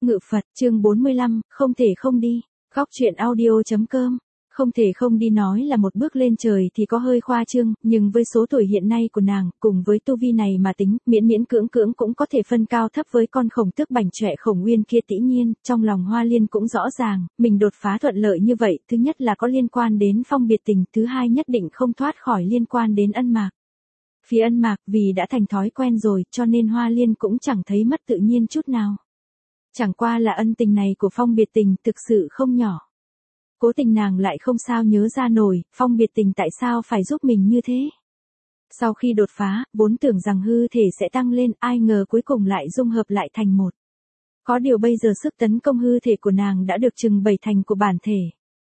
Ngự Phật, chương 45, không thể không đi. Góc truyện audio.com. Không thể không đi nói là một bước lên trời thì có hơi khoa trương, nhưng với số tuổi hiện nay của nàng, cùng với tu vi này mà tính, miễn miễn cưỡng cưỡng cũng có thể phân cao thấp với con khổng tước bành trọe Khổng Uyên kia. Dĩ nhiên, trong lòng Hoa Liên cũng rõ ràng, mình đột phá thuận lợi như vậy, thứ nhất là có liên quan đến Phong Biệt Tình, thứ hai nhất định không thoát khỏi liên quan đến Ân Mạc. Phía Ân Mạc, vì đã thành thói quen rồi, cho nên Hoa Liên cũng chẳng thấy mất tự nhiên chút nào. Chẳng qua là ân tình này của Phong Biệt Tình thực sự không nhỏ. Cố tình nàng lại không sao nhớ ra nổi, Phong Biệt Tình tại sao phải giúp mình như thế. Sau khi đột phá, vốn tưởng rằng hư thể sẽ tăng lên, ai ngờ cuối cùng lại dung hợp lại thành một. Có điều bây giờ sức tấn công hư thể của nàng đã được chừng 7 thành của bản thể.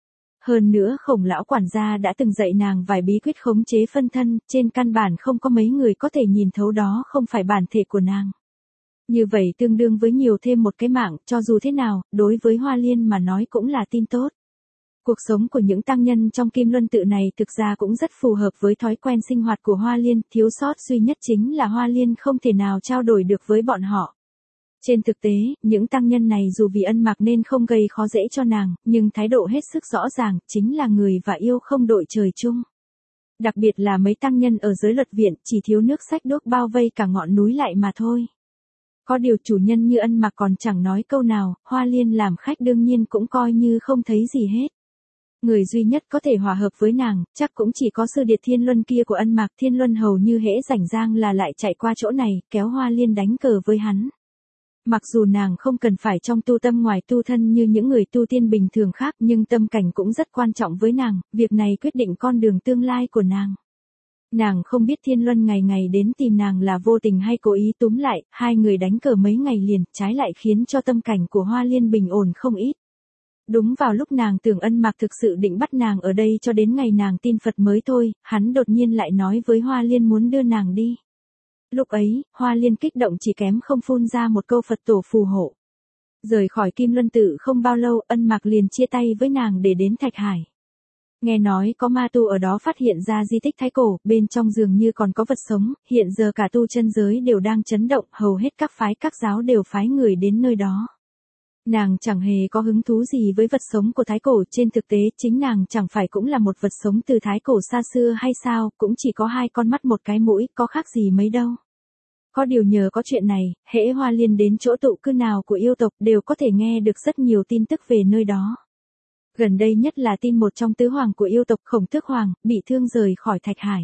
Hơn nữa Khổng lão quản gia đã từng dạy nàng vài bí quyết khống chế phân thân, trên căn bản không có mấy người có thể nhìn thấu đó không phải bản thể của nàng. Như vậy tương đương với nhiều thêm một cái mạng, cho dù thế nào, đối với Hoa Liên mà nói cũng là tin tốt. Cuộc sống của những tăng nhân trong Kim Luân tự này thực ra cũng rất phù hợp với thói quen sinh hoạt của Hoa Liên, thiếu sót duy nhất chính là Hoa Liên không thể nào trao đổi được với bọn họ. Trên thực tế, những tăng nhân này dù vì Ân Mạc nên không gây khó dễ cho nàng, nhưng thái độ hết sức rõ ràng, chính là người và yêu không đội trời chung. Đặc biệt là mấy tăng nhân ở giới luật viện, chỉ thiếu nước sách đuốc bao vây cả ngọn núi lại mà thôi. Có điều chủ nhân như Ân Mạc còn chẳng nói câu nào, Hoa Liên làm khách đương nhiên cũng coi như không thấy gì hết. Người duy nhất có thể hòa hợp với nàng, chắc cũng chỉ có sư điệt Thiên Luân kia của Ân Mạc. Thiên Luân hầu như hễ rảnh rang là lại chạy qua chỗ này, kéo Hoa Liên đánh cờ với hắn. Mặc dù nàng không cần phải trong tu tâm ngoài tu thân như những người tu tiên bình thường khác, nhưng tâm cảnh cũng rất quan trọng với nàng, việc này quyết định con đường tương lai của nàng. Nàng không biết Thiên Luân ngày ngày đến tìm nàng là vô tình hay cố ý túm lại, hai người đánh cờ mấy ngày liền, trái lại khiến cho tâm cảnh của Hoa Liên bình ổn không ít. Đúng vào lúc nàng tưởng Ân Mạc thực sự định bắt nàng ở đây cho đến ngày nàng tin Phật mới thôi, hắn đột nhiên lại nói với Hoa Liên muốn đưa nàng đi. Lúc ấy, Hoa Liên kích động chỉ kém không phun ra một câu Phật tổ phù hộ. Rời khỏi Kim Luân tự không bao lâu, Ân Mạc liền chia tay với nàng để đến Thạch Hải. Nghe nói có ma tu ở đó phát hiện ra di tích thái cổ, bên trong dường như còn có vật sống, hiện giờ cả tu chân giới đều đang chấn động, hầu hết các phái các giáo đều phái người đến nơi đó. Nàng chẳng hề có hứng thú gì với vật sống của thái cổ, trên thực tế chính nàng chẳng phải cũng là một vật sống từ thái cổ xa xưa hay sao, cũng chỉ có hai con mắt một cái mũi, có khác gì mấy đâu. Có điều nhờ có chuyện này, hễ Hoa Liên đến chỗ tụ cư nào của yêu tộc đều có thể nghe được rất nhiều tin tức về nơi đó. Gần đây nhất là tin một trong tứ hoàng của yêu tộc Khổng Tước Hoàng, bị thương rời khỏi Thạch Hải.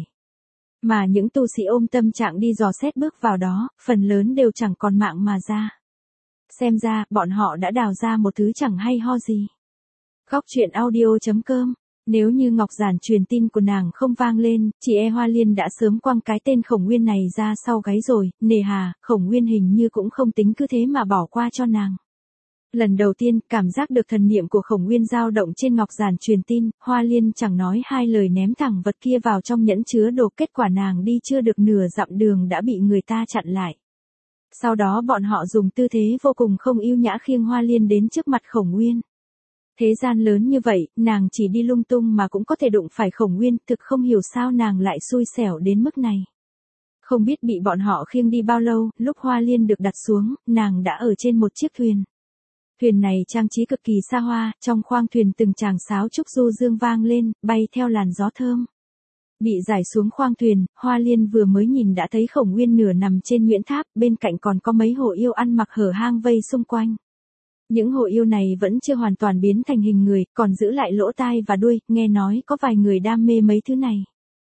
Mà những tu sĩ ôm tâm trạng đi dò xét bước vào đó, phần lớn đều chẳng còn mạng mà ra. Xem ra, bọn họ đã đào ra một thứ chẳng hay ho gì. Góc truyện audio.com. Nếu như ngọc giản truyền tin của nàng không vang lên, chị Hoa Liên đã sớm quăng cái tên Khổng Uyên này ra sau gáy rồi, nề hà, Khổng Uyên hình như cũng không tính cứ thế mà bỏ qua cho nàng. Lần đầu tiên, cảm giác được thần niệm của Khổng Uyên dao động trên ngọc giản truyền tin, Hoa Liên chẳng nói hai lời ném thẳng vật kia vào trong nhẫn chứa đồ, kết quả nàng đi chưa được nửa dặm đường đã bị người ta chặn lại. Sau đó bọn họ dùng tư thế vô cùng không ưu nhã khiêng Hoa Liên đến trước mặt Khổng Uyên. Thế gian lớn như vậy, nàng chỉ đi lung tung mà cũng có thể đụng phải Khổng Uyên, thực không hiểu sao nàng lại xui xẻo đến mức này. Không biết bị bọn họ khiêng đi bao lâu, lúc Hoa Liên được đặt xuống, nàng đã ở trên một chiếc thuyền. Thuyền này trang trí cực kỳ xa hoa, trong khoang thuyền từng tràng sáo trúc du dương vang lên, bay theo làn gió thơm. Bị giải xuống khoang thuyền, Hoa Liên vừa mới nhìn đã thấy Khổng Uyên nửa nằm trên nhuyễn tháp, bên cạnh còn có mấy hồ yêu ăn mặc hở hang vây xung quanh. Những hồ yêu này vẫn chưa hoàn toàn biến thành hình người, còn giữ lại lỗ tai và đuôi, nghe nói có vài người đam mê mấy thứ này.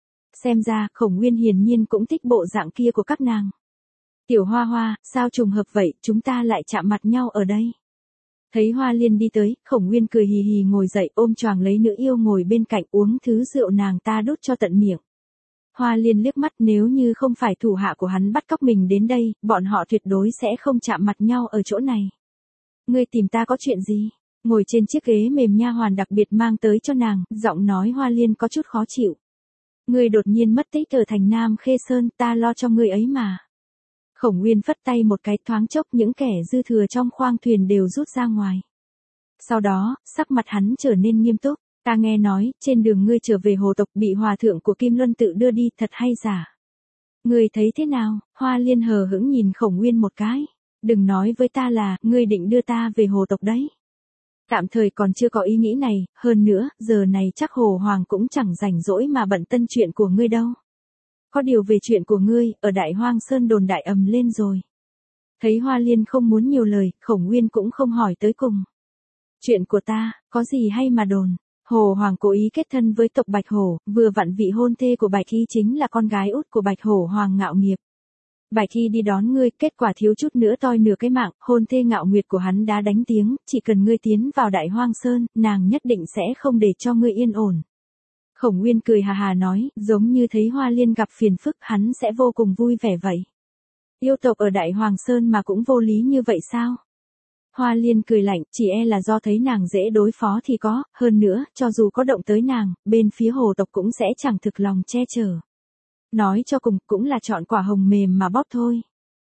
Xem ra, Khổng Uyên hiển nhiên cũng thích bộ dạng kia của các nàng. Tiểu Hoa Hoa, sao trùng hợp vậy, chúng ta lại chạm mặt nhau ở đây. Thấy Hoa Liên đi tới, Khổng Uyên cười hì hì ngồi dậy ôm choàng lấy nữ yêu ngồi bên cạnh uống thứ rượu nàng ta đút cho tận miệng. Hoa Liên liếc mắt, nếu như không phải thủ hạ của hắn bắt cóc mình đến đây, bọn họ tuyệt đối sẽ không chạm mặt nhau ở chỗ này. Ngươi tìm ta có chuyện gì? Ngồi trên chiếc ghế mềm nha hoàn đặc biệt mang tới cho nàng, giọng nói Hoa Liên có chút khó chịu. Ngươi đột nhiên mất tích ở thành Nam Khê Sơn, ta lo cho ngươi ấy mà. Khổng Uyên phất tay một cái, thoáng chốc những kẻ dư thừa trong khoang thuyền đều rút ra ngoài. Sau đó, sắc mặt hắn trở nên nghiêm túc, ta nghe nói, trên đường ngươi trở về hồ tộc bị hòa thượng của Kim Luân tự đưa đi, thật hay giả? Ngươi thấy thế nào? Hoa Liên hờ hững nhìn Khổng Uyên một cái. Đừng nói với ta là, ngươi định đưa ta về hồ tộc đấy. Tạm thời còn chưa có ý nghĩ này, hơn nữa, giờ này chắc hồ hoàng cũng chẳng rảnh rỗi mà bận tân chuyện của ngươi đâu. Có điều về chuyện của ngươi, ở Đại Hoang Sơn đồn đại ầm lên rồi. Thấy Hoa Liên không muốn nhiều lời, Khổng Nguyên cũng không hỏi tới cùng. Chuyện của ta, có gì hay mà đồn. Hồ Hoàng cố ý kết thân với tộc Bạch Hổ, vừa vặn vị hôn thê của Bạch Hy chính là con gái út của Bạch Hổ Hoàng Ngạo Nghiệp. Bạch Hy đi đón ngươi, kết quả thiếu chút nữa toi nửa cái mạng, hôn thê Ngạo Nguyệt của hắn đã đánh tiếng, chỉ cần ngươi tiến vào Đại Hoang Sơn, nàng nhất định sẽ không để cho ngươi yên ổn. Khổng Nguyên cười hà hà nói, giống như thấy Hoa Liên gặp phiền phức, hắn sẽ vô cùng vui vẻ vậy. Yêu tộc ở Đại Hoàng Sơn mà cũng vô lý như vậy sao? Hoa Liên cười lạnh, chỉ e là do thấy nàng dễ đối phó thì có, hơn nữa, cho dù có động tới nàng, bên phía hồ tộc cũng sẽ chẳng thực lòng che chở. Nói cho cùng, cũng là chọn quả hồng mềm mà bóp thôi.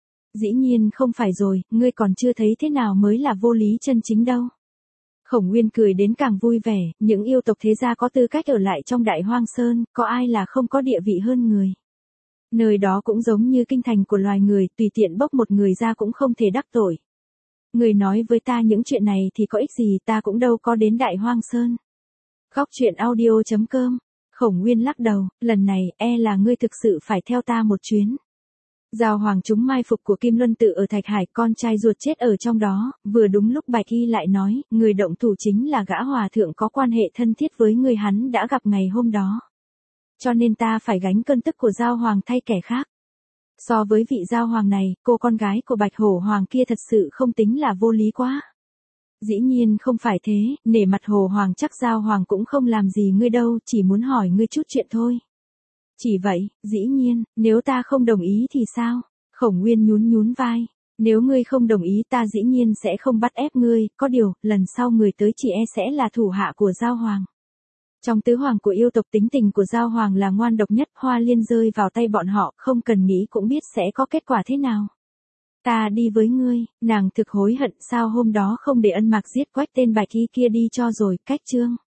Dĩ nhiên không phải rồi, ngươi còn chưa thấy thế nào mới là vô lý chân chính đâu. Khổng Nguyên cười đến càng vui vẻ, những yêu tộc thế gia có tư cách ở lại trong Đại Hoang Sơn, có ai là không có địa vị hơn người. Nơi đó cũng giống như kinh thành của loài người, tùy tiện bốc một người ra cũng không thể đắc tội. Người nói với ta những chuyện này thì có ích gì, ta cũng đâu có đến Đại Hoang Sơn. Góc truyện audio.com. Khổng Nguyên lắc đầu, lần này, e là ngươi thực sự phải theo ta một chuyến. Giao Hoàng chúng mai phục của Kim Luân Tự ở Thạch Hải, con trai ruột chết ở trong đó, vừa đúng lúc Bạch Hy lại nói, người động thủ chính là gã hòa thượng có quan hệ thân thiết với người hắn đã gặp ngày hôm đó. Cho nên ta phải gánh cơn tức của Giao Hoàng thay kẻ khác. So với vị Giao Hoàng này, cô con gái của Bạch Hổ Hoàng kia thật sự không tính là vô lý quá. Dĩ nhiên không phải thế, nể mặt Hồ Hoàng chắc Giao Hoàng cũng không làm gì ngươi đâu, chỉ muốn hỏi ngươi chút chuyện thôi. Chỉ vậy, dĩ nhiên, nếu ta không đồng ý thì sao? Khổng Nguyên nhún vai. Nếu ngươi không đồng ý ta dĩ nhiên sẽ không bắt ép ngươi, có điều, lần sau người tới chỉ e sẽ là thủ hạ của Giao Hoàng. Trong tứ hoàng của yêu tộc tính tình của Giao Hoàng là ngoan độc nhất, Hoa Liên rơi vào tay bọn họ, không cần nghĩ cũng biết sẽ có kết quả thế nào. Ta đi với ngươi, nàng thực hối hận sao hôm đó không để Ân Mạc giết Quách tên Bạch Hy kia đi cho rồi, cách chương.